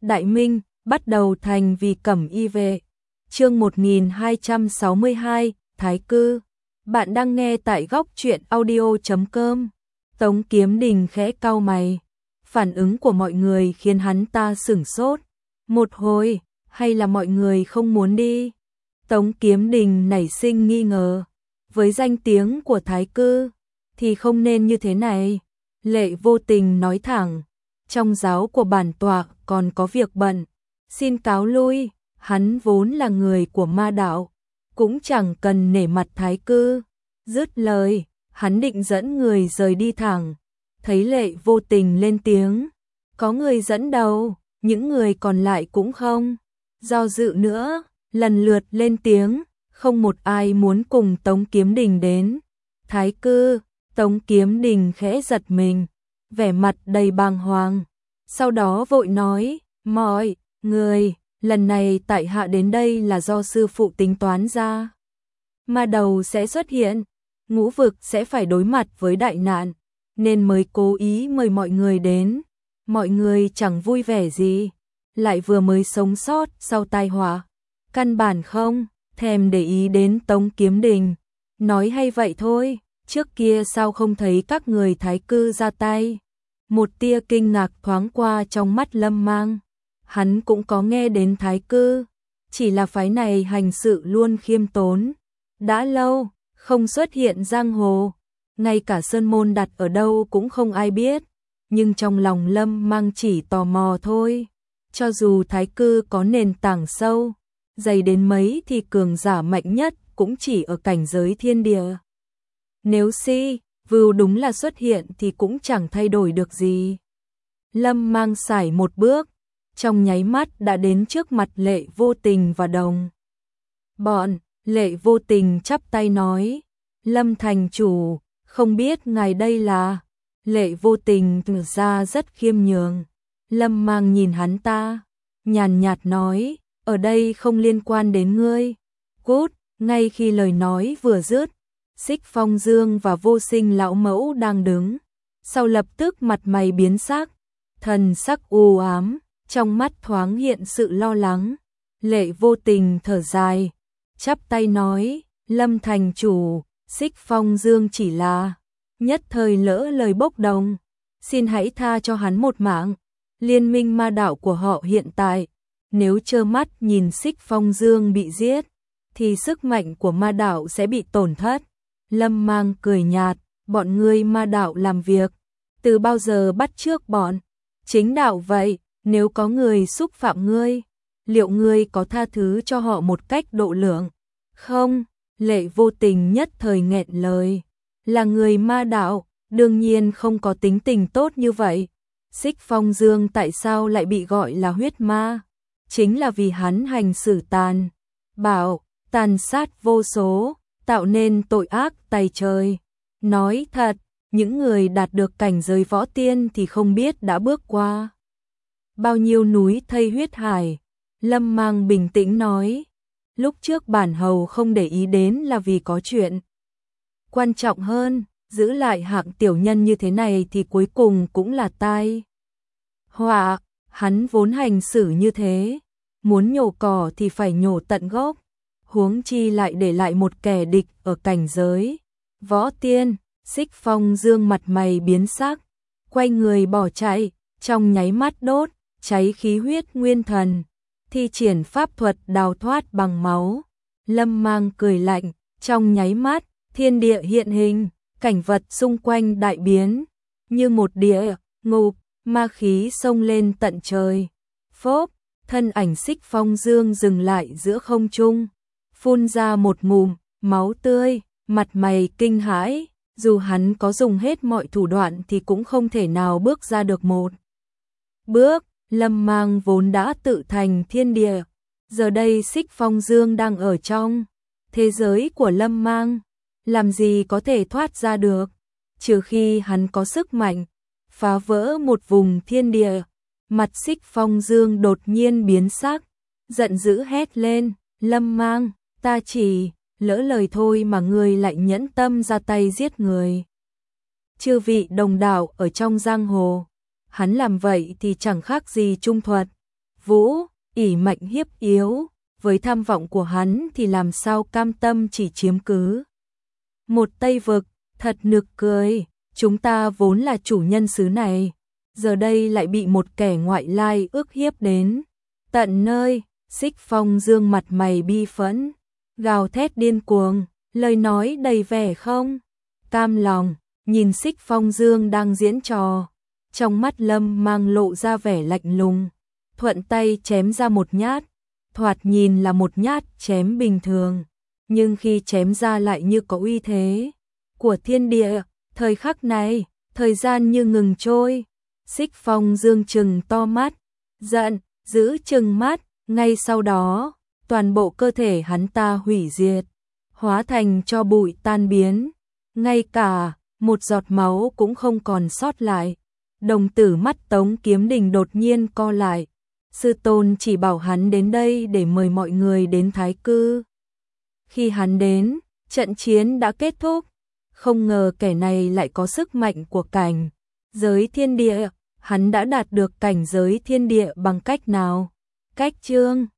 Đại Minh, bắt đầu thành vì cẩm y vệ. Chương 1262, Thái Cư. Bạn đang nghe tại góc truyện audio.com. Tống Kiếm Đình khẽ cau mày. Phản ứng của mọi người khiến hắn ta sửng sốt. Một hồi, hay là mọi người không muốn đi? Tống Kiếm Đình nảy sinh nghi ngờ. Với danh tiếng của Thái Cư, thì không nên như thế này. Lệ Vô Tình nói thẳng. Trong giáo của bản tọa còn có việc bận. Xin cáo lui, hắn vốn là người của ma đạo. Cũng chẳng cần nể mặt Thái Cư. Dứt lời, hắn định dẫn người rời đi thẳng. Thấy Lệ Vô Tình lên tiếng. Có người dẫn đầu, những người còn lại cũng không do dự nữa, lần lượt lên tiếng. Không một ai muốn cùng Tống Kiếm Đình đến. Thái Cư, Tống Kiếm Đình khẽ giật mình, vẻ mặt đầy bàng hoàng. Sau đó vội nói, mọi người, lần này tại hạ đến đây là do sư phụ tính toán ra. Ma đầu sẽ xuất hiện, ngũ vực sẽ phải đối mặt với đại nạn, nên mới cố ý mời mọi người đến. Mọi người chẳng vui vẻ gì, lại vừa mới sống sót sau tai họa, căn bản không thèm để ý đến Tống Kiếm Đình. Nói hay vậy thôi, trước kia sao không thấy các người Thái Cư ra tay? Một tia kinh ngạc thoáng qua trong mắt Lâm Mang. Hắn cũng có nghe đến Thái Cư, chỉ là phái này hành sự luôn khiêm tốn. Đã lâu không xuất hiện giang hồ, ngay cả sơn môn đặt ở đâu cũng không ai biết. Nhưng trong lòng Lâm Mang chỉ tò mò thôi. Cho dù Thái Cư có nền tảng sâu, dày đến mấy thì cường giả mạnh nhất cũng chỉ ở cảnh giới thiên địa. Nếu si vưu đúng là xuất hiện thì cũng chẳng thay đổi được gì. Lâm Mang sải một bước, trong nháy mắt đã đến trước mặt Lệ Vô Tình và Đồng bọn. Lệ Vô Tình chắp tay nói, Lâm thành chủ, không biết ngài đây là... Lệ Vô Tình tỏ ra rất khiêm nhường. Lâm Mang nhìn hắn ta, nhàn nhạt nói, ở đây không liên quan đến ngươi. Cút. Ngay khi lời nói vừa dứt, Xích Phong Dương và Vô Sinh lão mẫu đang đứng, sau lập tức mặt mày biến sắc, thần sắc u ám, trong mắt thoáng hiện sự lo lắng. Lệ Vô Tình thở dài, chắp tay nói, Lâm thành chủ, Xích Phong Dương chỉ là nhất thời lỡ lời bốc đồng, xin hãy tha cho hắn một mạng. Liên minh ma đạo của họ hiện tại, nếu trơ mắt nhìn Xích Phong Dương bị giết, thì sức mạnh của ma đạo sẽ bị tổn thất. Lâm Mang cười nhạt, bọn ngươi ma đạo làm việc, từ bao giờ bắt chước bọn chính đạo vậy? Nếu có người xúc phạm ngươi, liệu ngươi có tha thứ cho họ một cách độ lượng? Không. Lệ Vô Tình nhất thời nghẹn lời, là người ma đạo, đương nhiên không có tính tình tốt như vậy. Xích Phong Dương tại sao lại bị gọi là huyết ma? Chính là vì hắn hành xử tàn bạo, tàn sát vô số, tạo nên tội ác tày trời. Nói thật, những người đạt được cảnh giới võ tiên thì không biết đã bước qua bao nhiêu núi thây huyết hải. Lâm Mang bình tĩnh nói, lúc trước bản hầu không để ý đến là vì có chuyện quan trọng hơn, giữ lại hạng tiểu nhân như thế này thì cuối cùng cũng là tai họa. Hắn vốn hành xử như thế, muốn nhổ cỏ thì phải nhổ tận gốc, huống chi lại để lại một kẻ địch ở cảnh giới võ tiên. Xích Phong Dương mặt mày biến sắc, quay người bỏ chạy, trong nháy mắt đốt cháy khí huyết nguyên thần, thi triển pháp thuật đào thoát bằng máu. Lâm Mang cười lạnh, trong nháy mắt thiên địa hiện hình, cảnh vật xung quanh đại biến, như một địa ngục, ma khí xông lên tận trời. Phốp, thân ảnh Xích Phong Dương dừng lại giữa không trung, phun ra một ngụm máu tươi, mặt mày kinh hãi, dù hắn có dùng hết mọi thủ đoạn thì cũng không thể nào bước ra được một bước. Lâm Mang vốn đã tự thành thiên địa, giờ đây Xích Phong Dương đang ở trong thế giới của Lâm Mang, làm gì có thể thoát ra được, trừ khi hắn có sức mạnh phá vỡ một vùng thiên địa. Mặt Xích Phong Dương đột nhiên biến sắc, giận dữ hét lên, Lâm Mang, ta chỉ lỡ lời thôi mà ngươi lại nhẫn tâm ra tay giết người. Chư vị đồng đạo ở trong giang hồ, hắn làm vậy thì chẳng khác gì trung thuật. vũ, ỷ mạnh hiếp yếu, với tham vọng của hắn thì làm sao cam tâm chỉ chiếm cứ một Tây vực, thật nực cười, chúng ta vốn là chủ nhân xứ này, giờ đây lại bị một kẻ ngoại lai ức hiếp đến tận nơi. Xích Phong Dương mặt mày bi phẫn, gào thét điên cuồng, lời nói đầy vẻ không cam lòng, nhìn Xích Phong Dương đang diễn trò, trong mắt Lâm mang lộ ra vẻ lạnh lùng, thuận tay chém ra một nhát, thoạt nhìn là một nhát chém bình thường, nhưng khi chém ra lại như có uy thế của thiên địa. Thời khắc này, thời gian như ngừng trôi, Xích Phong Dương trừng to mắt, giận, giữ trừng mắt, ngay sau đó, toàn bộ cơ thể hắn ta hủy diệt, hóa thành tro bụi tan biến, ngay cả một giọt máu cũng không còn sót lại. Đồng tử mắt Tống Kiếm Đình đột nhiên co lại, sư tôn chỉ bảo hắn đến đây để mời mọi người đến Thái Cư. Khi hắn đến, trận chiến đã kết thúc, không ngờ kẻ này lại có sức mạnh của cảnh giới thiên địa, hắn đã đạt được cảnh giới thiên địa bằng cách nào? Cách chương